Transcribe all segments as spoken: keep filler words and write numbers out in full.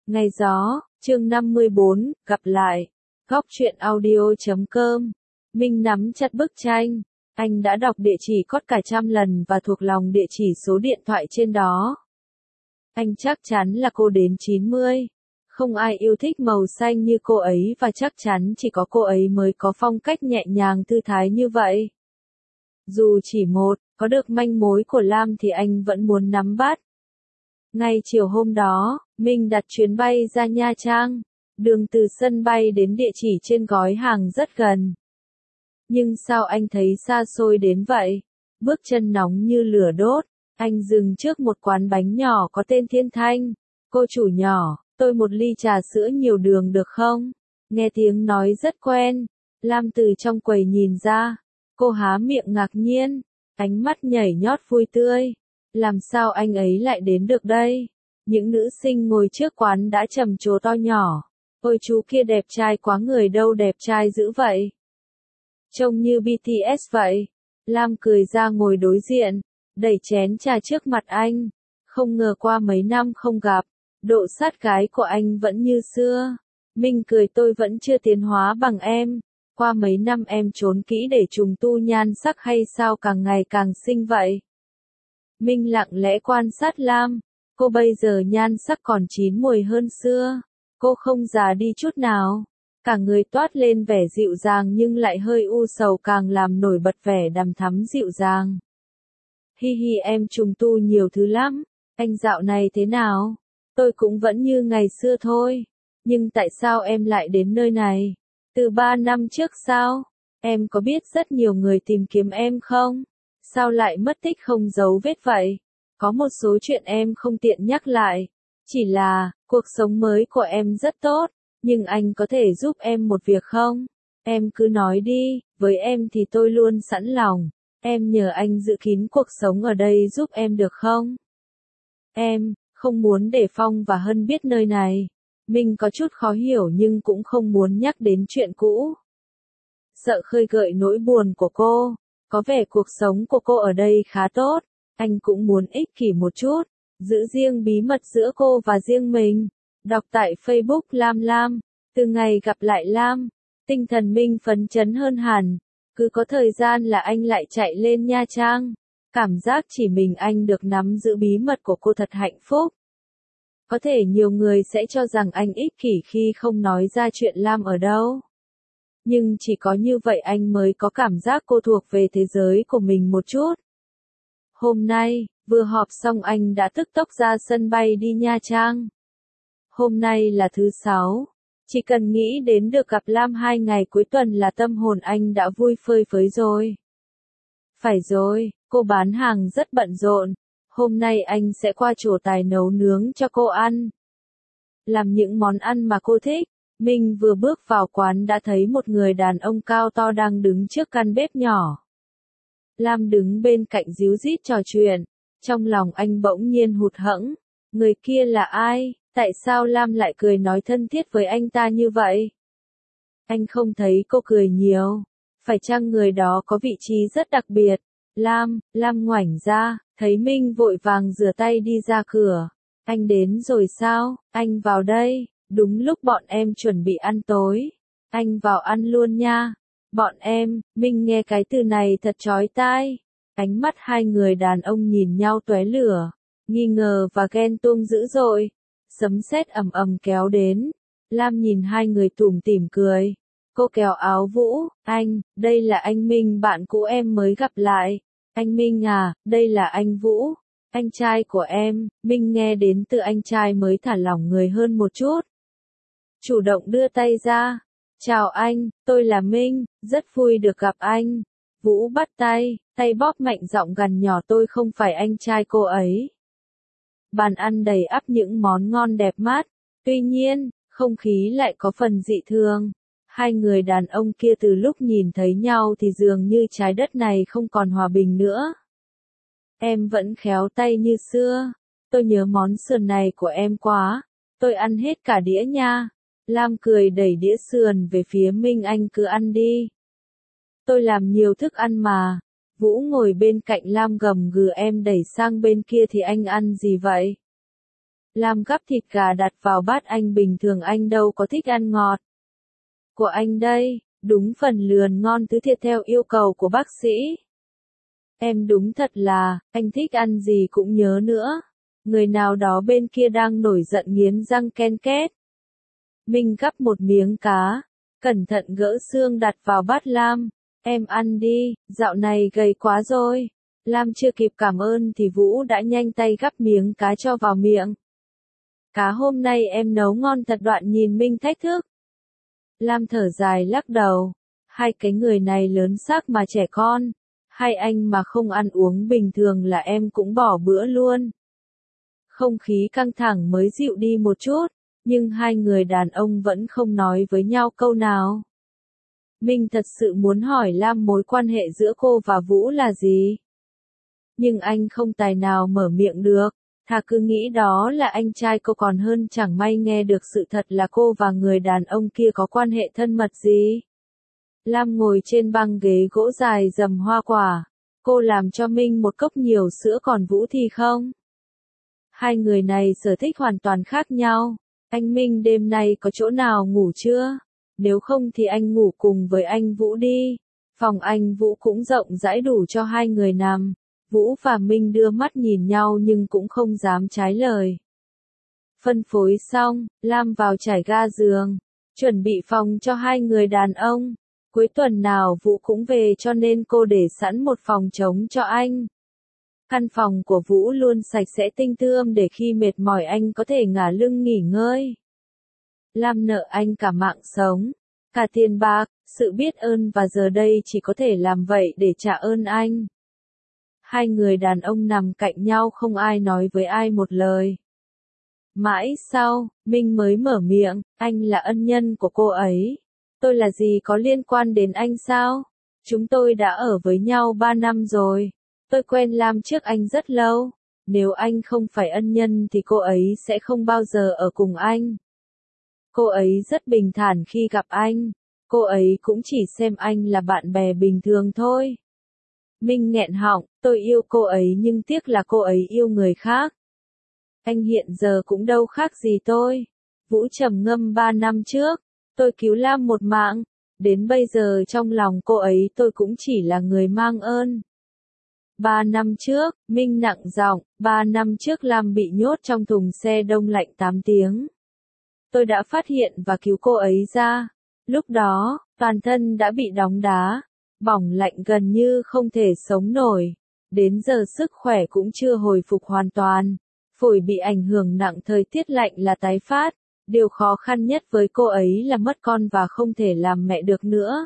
Ngày gió, chương năm mươi bốn, gặp lại. Góc truyện audio chấm com. Minh nắm chặt bức tranh. Anh đã đọc địa chỉ code cả trăm lần và thuộc lòng địa chỉ số điện thoại trên đó. Anh chắc chắn là cô đến chín mươi. Không ai yêu thích màu xanh như cô ấy và chắc chắn chỉ có cô ấy mới có phong cách nhẹ nhàng thư thái như vậy. Dù chỉ một, có được manh mối của Lam thì anh vẫn muốn nắm bắt. Ngay chiều hôm đó, Minh đặt chuyến bay ra Nha Trang. Đường từ sân bay đến địa chỉ trên gói hàng rất gần. Nhưng sao anh thấy xa xôi đến vậy? Bước chân nóng như lửa đốt. Anh dừng trước một quán bánh nhỏ có tên Thiên Thanh. Cô chủ nhỏ, tôi một ly trà sữa nhiều đường được không? Nghe tiếng nói rất quen. Lam từ trong quầy nhìn ra. Cô há miệng ngạc nhiên. Ánh mắt nhảy nhót vui tươi. Làm sao anh ấy lại đến được đây? Những nữ sinh ngồi trước quán đã trầm trồ to nhỏ. Ôi chú kia đẹp trai quá, người đâu đẹp trai dữ vậy? Trông như bê tê ét vậy. Lam cười ra ngồi đối diện, đẩy chén trà trước mặt anh. Không ngờ qua mấy năm không gặp, độ sát gái của anh vẫn như xưa. Minh cười, tôi vẫn chưa tiến hóa bằng em. Qua mấy năm em trốn kỹ để trùng tu nhan sắc hay sao càng ngày càng xinh vậy? Minh lặng lẽ quan sát Lam. Cô bây giờ nhan sắc còn chín mùi hơn xưa. Cô không già đi chút nào. Cả người toát lên vẻ dịu dàng nhưng lại hơi u sầu, càng làm nổi bật vẻ đằm thắm dịu dàng. Hi hi, em trùng tu nhiều thứ lắm. Anh dạo này thế nào? Tôi cũng vẫn như ngày xưa thôi. Nhưng tại sao em lại đến nơi này? Từ ba năm trước sao? Em có biết rất nhiều người tìm kiếm em không? Sao lại mất tích không dấu vết vậy? Có một số chuyện em không tiện nhắc lại. Chỉ là, cuộc sống mới của em rất tốt. Nhưng anh có thể giúp em một việc không? Em cứ nói đi, với em thì tôi luôn sẵn lòng. Em nhờ anh giữ kín cuộc sống ở đây giúp em được không? Em không muốn để Phong và Hân biết nơi này. Mình có chút khó hiểu nhưng cũng không muốn nhắc đến chuyện cũ. Sợ khơi gợi nỗi buồn của cô. Có vẻ cuộc sống của cô ở đây khá tốt. Anh cũng muốn ích kỷ một chút, giữ riêng bí mật giữa cô và riêng mình. Đọc tại Facebook Lam Lam. Từ ngày gặp lại Lam, tinh thần Minh phấn chấn hơn hẳn. Cứ có thời gian là anh lại chạy lên Nha Trang. Cảm giác chỉ mình anh được nắm giữ bí mật của cô thật hạnh phúc. Có thể nhiều người sẽ cho rằng anh ích kỷ khi không nói ra chuyện Lam ở đâu. Nhưng chỉ có như vậy anh mới có cảm giác cô thuộc về thế giới của mình một chút. Hôm nay, vừa họp xong anh đã tức tốc ra sân bay đi Nha Trang. Hôm nay là thứ sáu. Chỉ cần nghĩ đến được gặp Lam hai ngày cuối tuần là tâm hồn anh đã vui phơi phới rồi. Phải rồi, cô bán hàng rất bận rộn. Hôm nay anh sẽ qua trổ tài nấu nướng cho cô ăn. Làm những món ăn mà cô thích. Minh vừa bước vào quán đã thấy một người đàn ông cao to đang đứng trước căn bếp nhỏ. Lam đứng bên cạnh díu dít trò chuyện. Trong lòng anh bỗng nhiên hụt hẫng. Người kia là ai? Tại sao Lam lại cười nói thân thiết với anh ta như vậy? Anh không thấy cô cười nhiều. Phải chăng người đó có vị trí rất đặc biệt? Lam, Lam ngoảnh ra, thấy Minh vội vàng rửa tay đi ra cửa. Anh đến rồi sao? Anh vào đây, đúng lúc bọn em chuẩn bị ăn tối. Anh vào ăn luôn nha. Bọn em, Minh nghe cái từ này thật chói tai. Ánh mắt hai người đàn ông nhìn nhau tóe lửa, nghi ngờ và ghen tuông dữ dội. Sấm sét ầm ầm kéo đến. Lam nhìn hai người tủm tỉm cười. Cô kéo áo Vũ, anh, đây là anh Minh bạn cũ em mới gặp lại. Anh Minh à, đây là anh Vũ, anh trai của em. Minh nghe đến từ anh trai mới thả lỏng người hơn một chút. Chủ động đưa tay ra. Chào anh, tôi là Minh, rất vui được gặp anh. Vũ bắt tay, tay bóp mạnh giọng gằn nhỏ, tôi không phải anh trai cô ấy. Bàn ăn đầy ắp những món ngon đẹp mắt. Tuy nhiên, không khí lại có phần dị thường. Hai người đàn ông kia từ lúc nhìn thấy nhau thì dường như trái đất này không còn hòa bình nữa. Em vẫn khéo tay như xưa. Tôi nhớ món sườn này của em quá. Tôi ăn hết cả đĩa nha. Lam cười đẩy đĩa sườn về phía Minh, anh cứ ăn đi. Tôi làm nhiều thức ăn mà. Vũ ngồi bên cạnh Lam gầm gừ, em đẩy sang bên kia thì anh ăn gì vậy? Lam gắp thịt gà đặt vào bát anh, bình thường anh đâu có thích ăn ngọt. Của anh đây, đúng phần lườn ngon thứ thiệt theo yêu cầu của bác sĩ. Em đúng thật là, anh thích ăn gì cũng nhớ nữa. Người nào đó bên kia đang nổi giận nghiến răng ken két. Minh gắp một miếng cá, cẩn thận gỡ xương đặt vào bát Lam. Em ăn đi, dạo này gầy quá rồi. Lam chưa kịp cảm ơn thì Vũ đã nhanh tay gắp miếng cá cho vào miệng. Cá hôm nay em nấu ngon thật, Đoạn nhìn Minh thách thức. Lam thở dài lắc đầu. Hai cái người này lớn xác mà trẻ con. Hai anh mà không ăn uống bình thường là em cũng bỏ bữa luôn. Không khí căng thẳng mới dịu đi một chút, nhưng hai người đàn ông vẫn không nói với nhau câu nào. Minh thật sự muốn hỏi Lam mối quan hệ giữa cô và Vũ là gì. Nhưng anh không tài nào mở miệng được, thà cứ nghĩ đó là anh trai cô còn hơn, chẳng may nghe được sự thật là cô và người đàn ông kia có quan hệ thân mật gì. Lam ngồi trên băng ghế gỗ dài dầm hoa quả. Cô làm cho Minh một cốc nhiều sữa, còn Vũ thì không. Hai người này sở thích hoàn toàn khác nhau. Anh Minh đêm nay có chỗ nào ngủ chưa? Nếu không thì anh ngủ cùng với anh Vũ đi. Phòng anh Vũ cũng rộng rãi đủ cho hai người nằm. Vũ và Minh đưa mắt nhìn nhau nhưng cũng không dám trái lời. Phân phối xong, Lam vào trải ga giường, chuẩn bị phòng cho hai người đàn ông. Cuối tuần nào Vũ cũng về cho nên cô để sẵn một phòng trống cho anh. Căn phòng của Vũ luôn sạch sẽ tinh tươm để khi mệt mỏi anh có thể ngả lưng nghỉ ngơi. Lam nợ anh cả mạng sống, cả tiền bạc, sự biết ơn, và giờ đây chỉ có thể làm vậy để trả ơn anh. Hai người đàn ông nằm cạnh nhau, không ai nói với ai một lời. Mãi sau, Minh mới mở miệng, anh là ân nhân của cô ấy. Tôi là gì có liên quan đến anh sao? Chúng tôi đã ở với nhau ba năm rồi. Tôi quen Lam trước anh rất lâu. Nếu anh không phải ân nhân thì cô ấy sẽ không bao giờ ở cùng anh. Cô ấy rất bình thản khi gặp anh. Cô ấy cũng chỉ xem anh là bạn bè bình thường thôi. Minh nghẹn họng, tôi yêu cô ấy nhưng tiếc là cô ấy yêu người khác. Anh hiện giờ cũng đâu khác gì tôi. Vũ trầm ngâm, ba năm trước, tôi cứu Lam một mạng. Đến bây giờ trong lòng cô ấy tôi cũng chỉ là người mang ơn. Ba năm trước, Minh nặng giọng, ba năm trước Lam bị nhốt trong thùng xe đông lạnh tám tiếng. Tôi đã phát hiện và cứu cô ấy ra. Lúc đó, toàn thân đã bị đóng đá, bỏng lạnh gần như không thể sống nổi. Đến giờ sức khỏe cũng chưa hồi phục hoàn toàn. Phổi bị ảnh hưởng nặng, thời tiết lạnh là tái phát. Điều khó khăn nhất với cô ấy là mất con và không thể làm mẹ được nữa.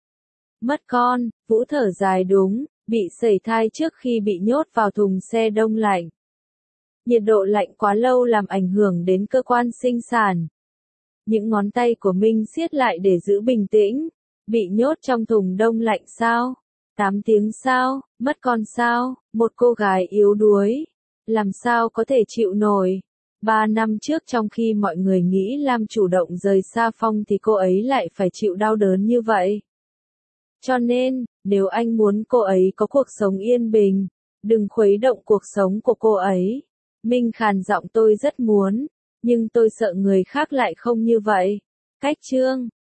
Mất con, Vũ thở dài, đúng, bị sẩy thai trước khi bị nhốt vào thùng xe đông lạnh. Nhiệt độ lạnh quá lâu làm ảnh hưởng đến cơ quan sinh sản. Những ngón tay của Minh siết lại để giữ bình tĩnh. Bị nhốt trong thùng đông lạnh sao? tám tiếng sao? Mất con sao? Một cô gái yếu đuối. Làm sao có thể chịu nổi? Ba năm trước trong khi mọi người nghĩ Lam chủ động rời xa Phong thì cô ấy lại phải chịu đau đớn như vậy. Cho nên, nếu anh muốn cô ấy có cuộc sống yên bình, đừng khuấy động cuộc sống của cô ấy. Minh khàn giọng, tôi rất muốn, nhưng tôi sợ người khác lại không như vậy. Cách chương